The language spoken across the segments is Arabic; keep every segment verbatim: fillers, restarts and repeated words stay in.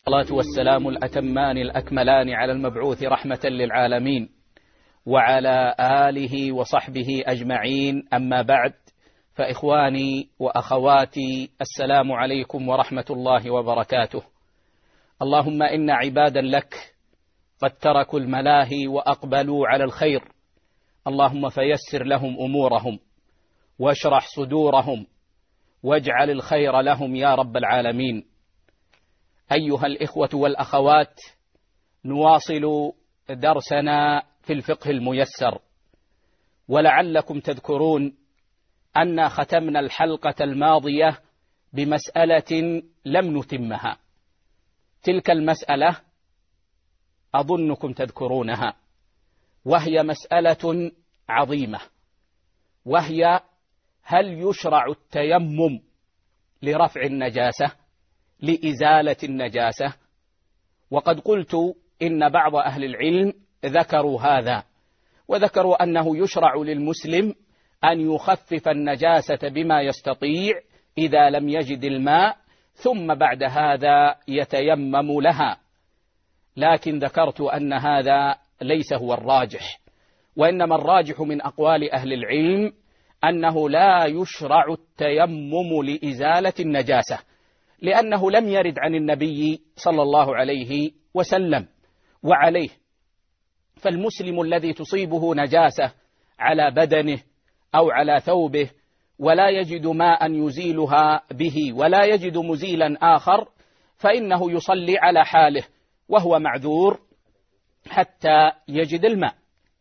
الصلاة والسلام الأتمان الأكملان على المبعوث رحمة للعالمين وعلى آله وصحبه أجمعين، أما بعد، فإخواني وأخواتي، السلام عليكم ورحمة الله وبركاته. اللهم إن عبادا لك قد تركوا الملاهي وأقبلوا على الخير، اللهم فيسر لهم أمورهم واشرح صدورهم واجعل الخير لهم يا رب العالمين. أيها الإخوة والأخوات، نواصل درسنا في الفقه الميسر، ولعلكم تذكرون أن ختمنا الحلقة الماضية بمسألة لم نتمها. تلك المسألة أظنكم تذكرونها، وهي مسألة عظيمة، وهي: هل يشرع التيمم لرفع النجاسة، لإزالة النجاسة؟ وقد قلت إن بعض أهل العلم ذكروا هذا، وذكروا أنه يشرع للمسلم أن يخفف النجاسة بما يستطيع إذا لم يجد الماء، ثم بعد هذا يتيمم لها. لكن ذكرت أن هذا ليس هو الراجح، وإنما الراجح من أقوال أهل العلم أنه لا يشرع التيمم لإزالة النجاسة، لأنه لم يرد عن النبي صلى الله عليه وسلم. وعليه فالمسلم الذي تصيبه نجاسة على بدنه أو على ثوبه ولا يجد ماء يزيلها به ولا يجد مزيلا آخر، فإنه يصلي على حاله وهو معذور حتى يجد الماء.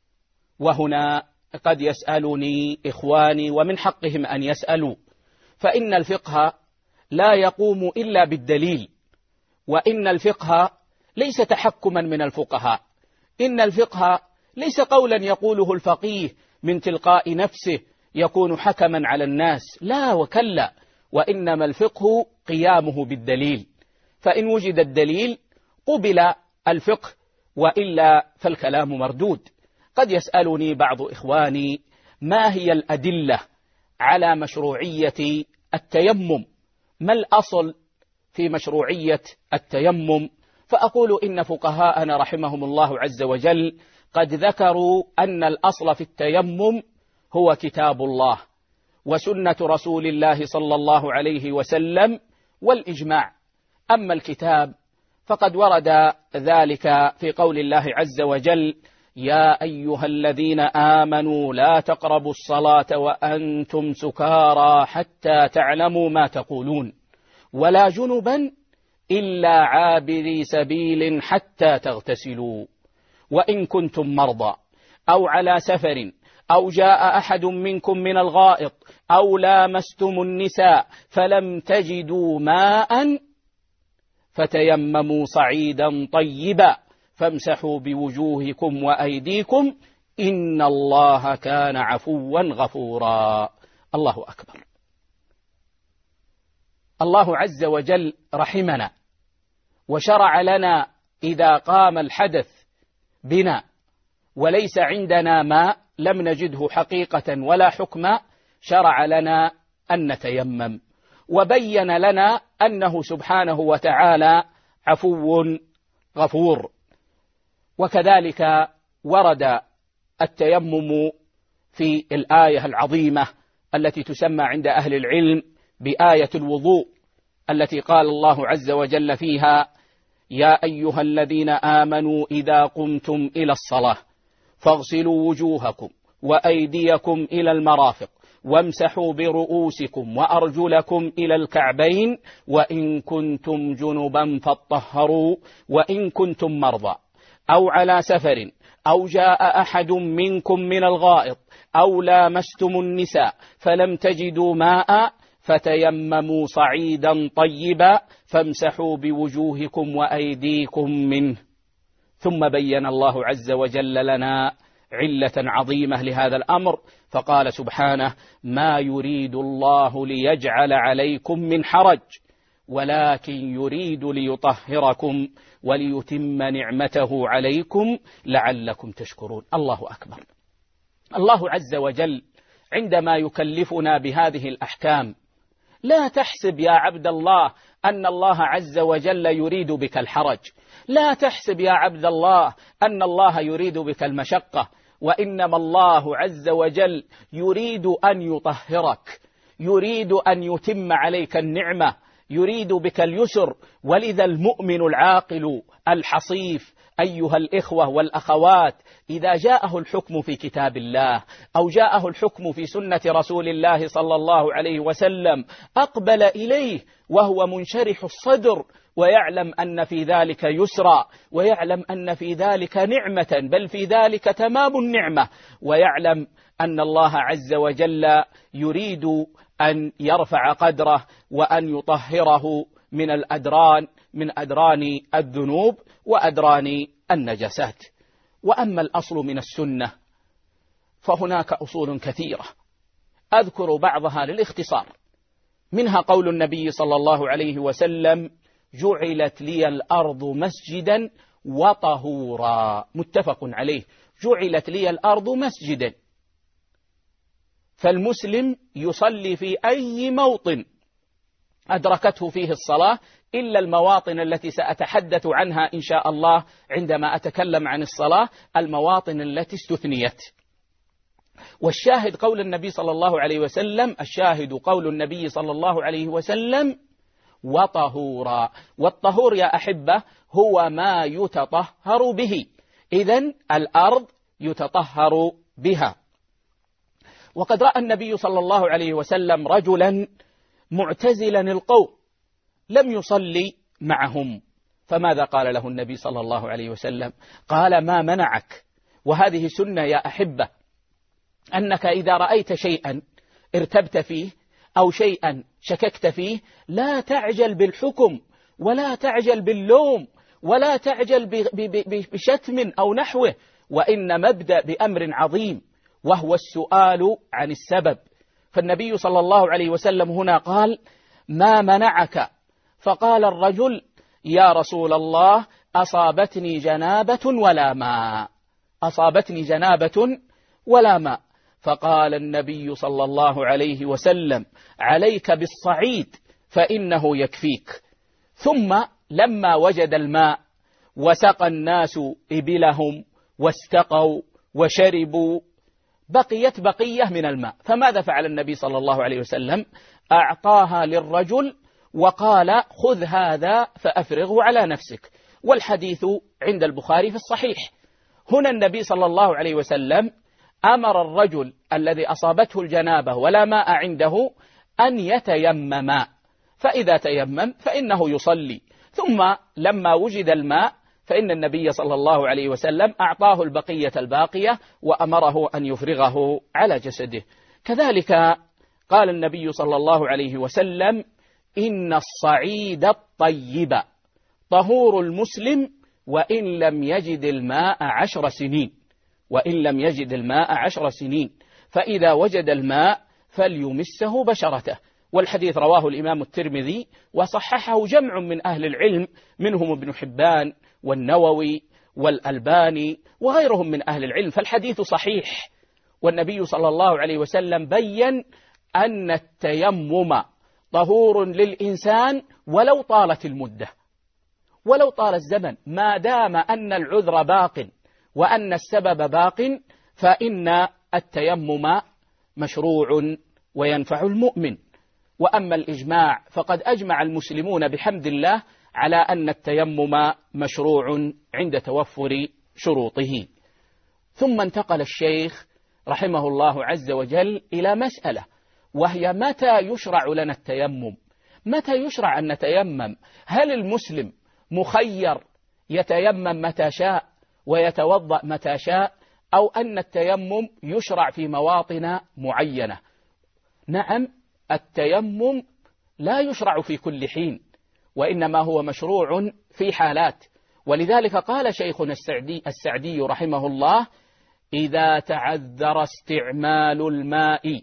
وهنا قد يسألني إخواني، ومن حقهم أن يسألوا، فإن الفقه لا يقوم إلا بالدليل، وإن الفقه ليس تحكما من الفقهاء، إن الفقه ليس قولا يقوله الفقيه من تلقاء نفسه يكون حكما على الناس، لا وكلا، وإنما الفقه قيامه بالدليل، فإن وجد الدليل قبل الفقه، وإلا فالكلام مردود. قد يسألني بعض إخواني: ما هي الأدلة على مشروعية التيمم؟ ما الأصل في مشروعية التيمم؟ فأقول إن فقهاءنا رحمهم الله عز وجل قد ذكروا أن الأصل في التيمم هو كتاب الله وسنة رسول الله صلى الله عليه وسلم والإجماع. أما الكتاب فقد ورد ذلك في قول الله عز وجل: يا أيها الذين آمنوا لا تقربوا الصلاة وأنتم سكارى حتى تعلموا ما تقولون ولا جنبا إلا عابري سبيل حتى تغتسلوا وإن كنتم مرضى أو على سفر أو جاء أحد منكم من الغائط أو لامستم النساء فلم تجدوا ماء فتيمموا صعيدا طيبا فامسحوا بوجوهكم وأيديكم إن الله كان عفوا غفورا. الله أكبر. الله عز وجل رحمنا وشرع لنا إذا قام الحدث بنا وليس عندنا ماء، لم نجده حقيقة ولا حكما، شرع لنا أن نتيمم، وبين لنا أنه سبحانه وتعالى عفو غفور. وكذلك ورد التيمم في الآية العظيمة التي تسمى عند أهل العلم بآية الوضوء، التي قال الله عز وجل فيها: يا أيها الذين آمنوا إذا قمتم إلى الصلاة فاغسلوا وجوهكم وأيديكم إلى المرافق وامسحوا برؤوسكم وأرجلكم إلى الكعبين وإن كنتم جنبا فاطهروا وإن كنتم مرضى أو على سفر أو جاء أحد منكم من الغائط أو لامستم النساء فلم تجدوا ماء فتيمموا صعيدا طيبا فامسحوا بوجوهكم وأيديكم منه. ثم بين الله عز وجل لنا علة عظيمة لهذا الأمر، فقال سبحانه: ما يريد الله ليجعل عليكم من حرج ولكن يريد ليطهركم وليتم نعمته عليكم لعلكم تشكرون. الله أكبر. الله عز وجل عندما يكلفنا بهذه الأحكام لا تحسب يا عبد الله أن الله عز وجل يريد بك الحرج. لا تحسب يا عبد الله أن الله يريد بك المشقة، وإنما الله عز وجل يريد أن يطهرك، يريد أن يتم عليك النعمة، يريد بك اليسر. ولذا المؤمن العاقل الحصيف أيها الإخوة والأخوات إذا جاءه الحكم في كتاب الله أو جاءه الحكم في سنة رسول الله صلى الله عليه وسلم أقبل إليه وهو منشرح الصدر، ويعلم أن في ذلك يسرا، ويعلم أن في ذلك نعمة، بل في ذلك تمام النعمة، ويعلم أن الله عز وجل يريد أن يرفع قدره وأن يطهره من الأدران من أدران الذنوب وأدران النجاسات. وأما الأصل من السنة فهناك أصول كثيرة أذكر بعضها للاختصار، منها قول النبي صلى الله عليه وسلم: جعلت لي الأرض مسجدا وطهورا، متفق عليه. جعلت لي الأرض مسجدا، فالمسلم يصلي في أي موطن أدركته فيه الصلاة، إلا المواطن التي سأتحدث عنها إن شاء الله عندما أتكلم عن الصلاة، المواطن التي استثنيت. والشاهد قول النبي صلى الله عليه وسلم الشاهد قول النبي صلى الله عليه وسلم: وطهورا. والطهور يا أحبة هو ما يتطهر به، إذن الأرض يتطهر بها. وقد رأى النبي صلى الله عليه وسلم رجلا معتزلا القوم لم يصلي معهم، فماذا قال له النبي صلى الله عليه وسلم؟ قال: ما منعك؟ وهذه سنة يا أحبة، أنك إذا رأيت شيئا ارتبت فيه أو شيئا شككت فيه لا تعجل بالحكم ولا تعجل باللوم ولا تعجل بشتم أو نحوه، وإن مبدأ بأمر عظيم وهو السؤال عن السبب. فالنبي صلى الله عليه وسلم هنا قال: ما منعك؟ فقال الرجل: يا رسول الله أصابتني جنابة ولا ماء، أصابتني جنابة ولا ماء. فقال النبي صلى الله عليه وسلم: عليك بالصعيد فإنه يكفيك. ثم لما وجد الماء وسقى الناس إبلهم واستقوا وشربوا بقيت بقية من الماء، فماذا فعل النبي صلى الله عليه وسلم؟ أعطاها للرجل وقال: خذ هذا فأفرغه على نفسك. والحديث عند البخاري في الصحيح. هنا النبي صلى الله عليه وسلم أمر الرجل الذي أصابته الجنابة ولا ماء عنده أن يتيمم، فإذا تيمم فإنه يصلي. ثم لما وجد الماء فإن النبي صلى الله عليه وسلم أعطاه البقية الباقية وأمره أن يفرغه على جسده. كذلك قال النبي صلى الله عليه وسلم: إن الصعيد الطيب طهور المسلم وإن لم يجد الماء عشر سنين وإن لم يجد الماء عشر سنين فإذا وجد الماء فليمسه بشرته. والحديث رواه الإمام الترمذي وصححه جمع من أهل العلم منهم ابن حبان والنووي والألباني وغيرهم من أهل العلم، فالحديث صحيح. والنبي صلى الله عليه وسلم بيّن أن التيمم طهور للإنسان ولو طالت المدة، ولو طال الزمن، ما دام أن العذر باق وأن السبب باق فإن التيمم مشروع وينفع المؤمن. وأما الإجماع فقد أجمع المسلمون بحمد الله على أن التيمم مشروع عند توفر شروطه. ثم انتقل الشيخ رحمه الله عز وجل إلى مسألة، وهي متى يشرع لنا التيمم؟ متى يشرع أن نتيمم؟ هل المسلم مخير يتيمم متى شاء ويتوضأ متى شاء، أو أن التيمم يشرع في مواطن معينة؟ نعم، التيمم لا يشرع في كل حين، وإنما هو مشروع في حالات. ولذلك قال شيخنا السعدي, السعدي رحمه الله: إذا تعذر استعمال الماء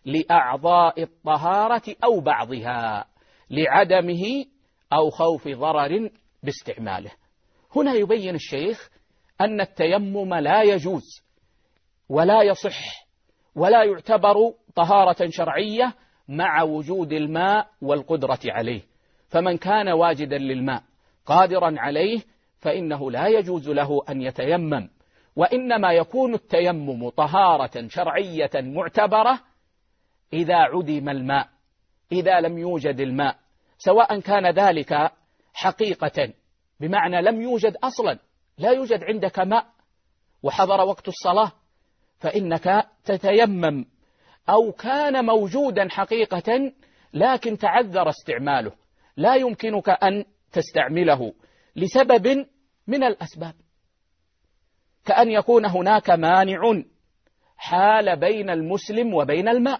لأعضاء الطهارة أو بعضها لعدمه أو خوف ضرر باستعماله. هنا يبين الشيخ أن التيمم لا يجوز ولا يصح ولا يعتبر طهارة شرعية مع وجود الماء والقدرة عليه. فمن كان واجدا للماء قادرا عليه فإنه لا يجوز له أن يتيمم، وإنما يكون التيمم طهارة شرعية معتبرة إذا عدم الماء، إذا لم يوجد الماء، سواء كان ذلك حقيقة بمعنى لم يوجد أصلا، لا يوجد عندك ماء وحضر وقت الصلاة فإنك تتيمم، أو كان موجودا حقيقة لكن تعذر استعماله، لا يمكنك أن تستعمله لسبب من الأسباب، كأن يكون هناك مانع حال بين المسلم وبين الماء،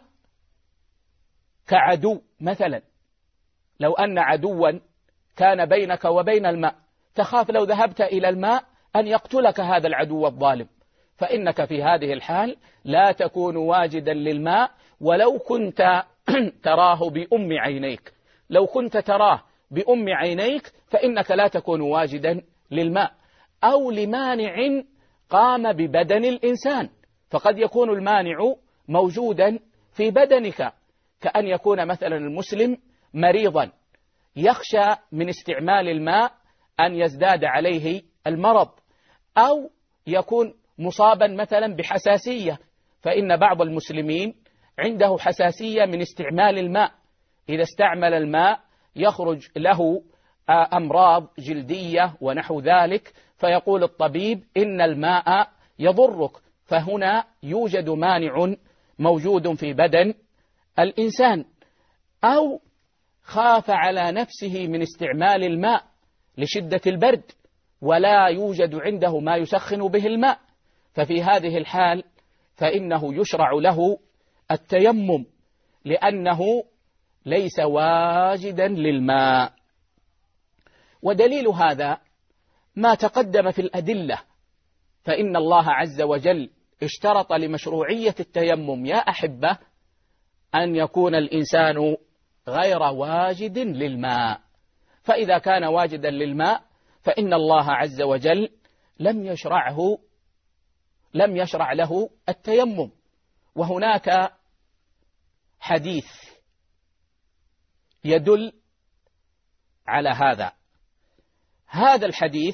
كعدو مثلا، لو أن عدوا كان بينك وبين الماء تخاف لو ذهبت إلى الماء أن يقتلك هذا العدو الظالم، فإنك في هذه الحال لا تكون واجدا للماء ولو كنت تراه بأم عينيك، لو كنت تراه بأم عينيك فإنك لا تكون واجدا للماء، أو لمانع قام ببدن الإنسان، فقد يكون المانع موجودا في بدنك، كأن يكون مثلا المسلم مريضا يخشى من استعمال الماء أن يزداد عليه المرض، أو يكون مصابا مثلا بحساسية، فإن بعض المسلمين عنده حساسية من استعمال الماء، إذا استعمل الماء يخرج له أمراض جلدية ونحو ذلك، فيقول الطبيب إن الماء يضرك، فهنا يوجد مانع موجود في بدن الإنسان، أو خاف على نفسه من استعمال الماء لشدة البرد ولا يوجد عنده ما يسخن به الماء، ففي هذه الحال فإنه يشرع له التيمم لأنه ليس واجدا للماء. ودليل هذا ما تقدم في الأدلة، فإن الله عز وجل اشترط لمشروعية التيمم يا أحبة أن يكون الإنسان غير واجد للماء، فإذا كان واجدا للماء فإن الله عز وجل لم يشرعه لم يشرع له التيمم. وهناك حديث يدل على هذا، هذا الحديث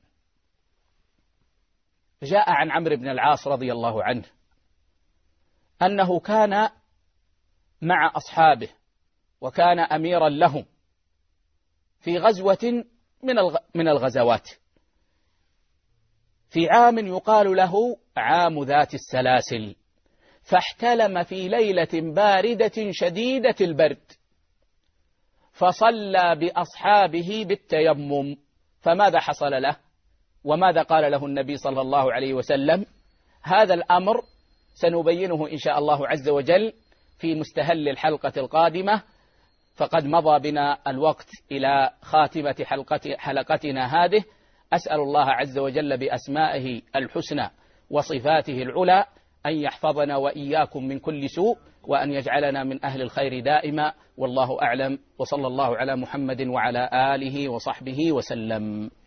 جاء عن عمرو بن العاص رضي الله عنه أنه كان مع أصحابه وكان أميرا لهم في غزوة من الغزوات، في عام يقال له عام ذات السلاسل، فاحتلم في ليلة باردة شديدة البرد، فصلى بأصحابه بالتيمم، فماذا حصل له وماذا قال له النبي صلى الله عليه وسلم؟ هذا الأمر سنبينه إن شاء الله عز وجل في مستهل الحلقة القادمة، فقد مضى بنا الوقت إلى خاتمة حلقة حلقتنا هذه. أسأل الله عز وجل بأسمائه الحسنى وصفاته العلى أن يحفظنا وإياكم من كل سوء، وأن يجعلنا من أهل الخير دائما، والله أعلم، وصلى الله على محمد وعلى آله وصحبه وسلم.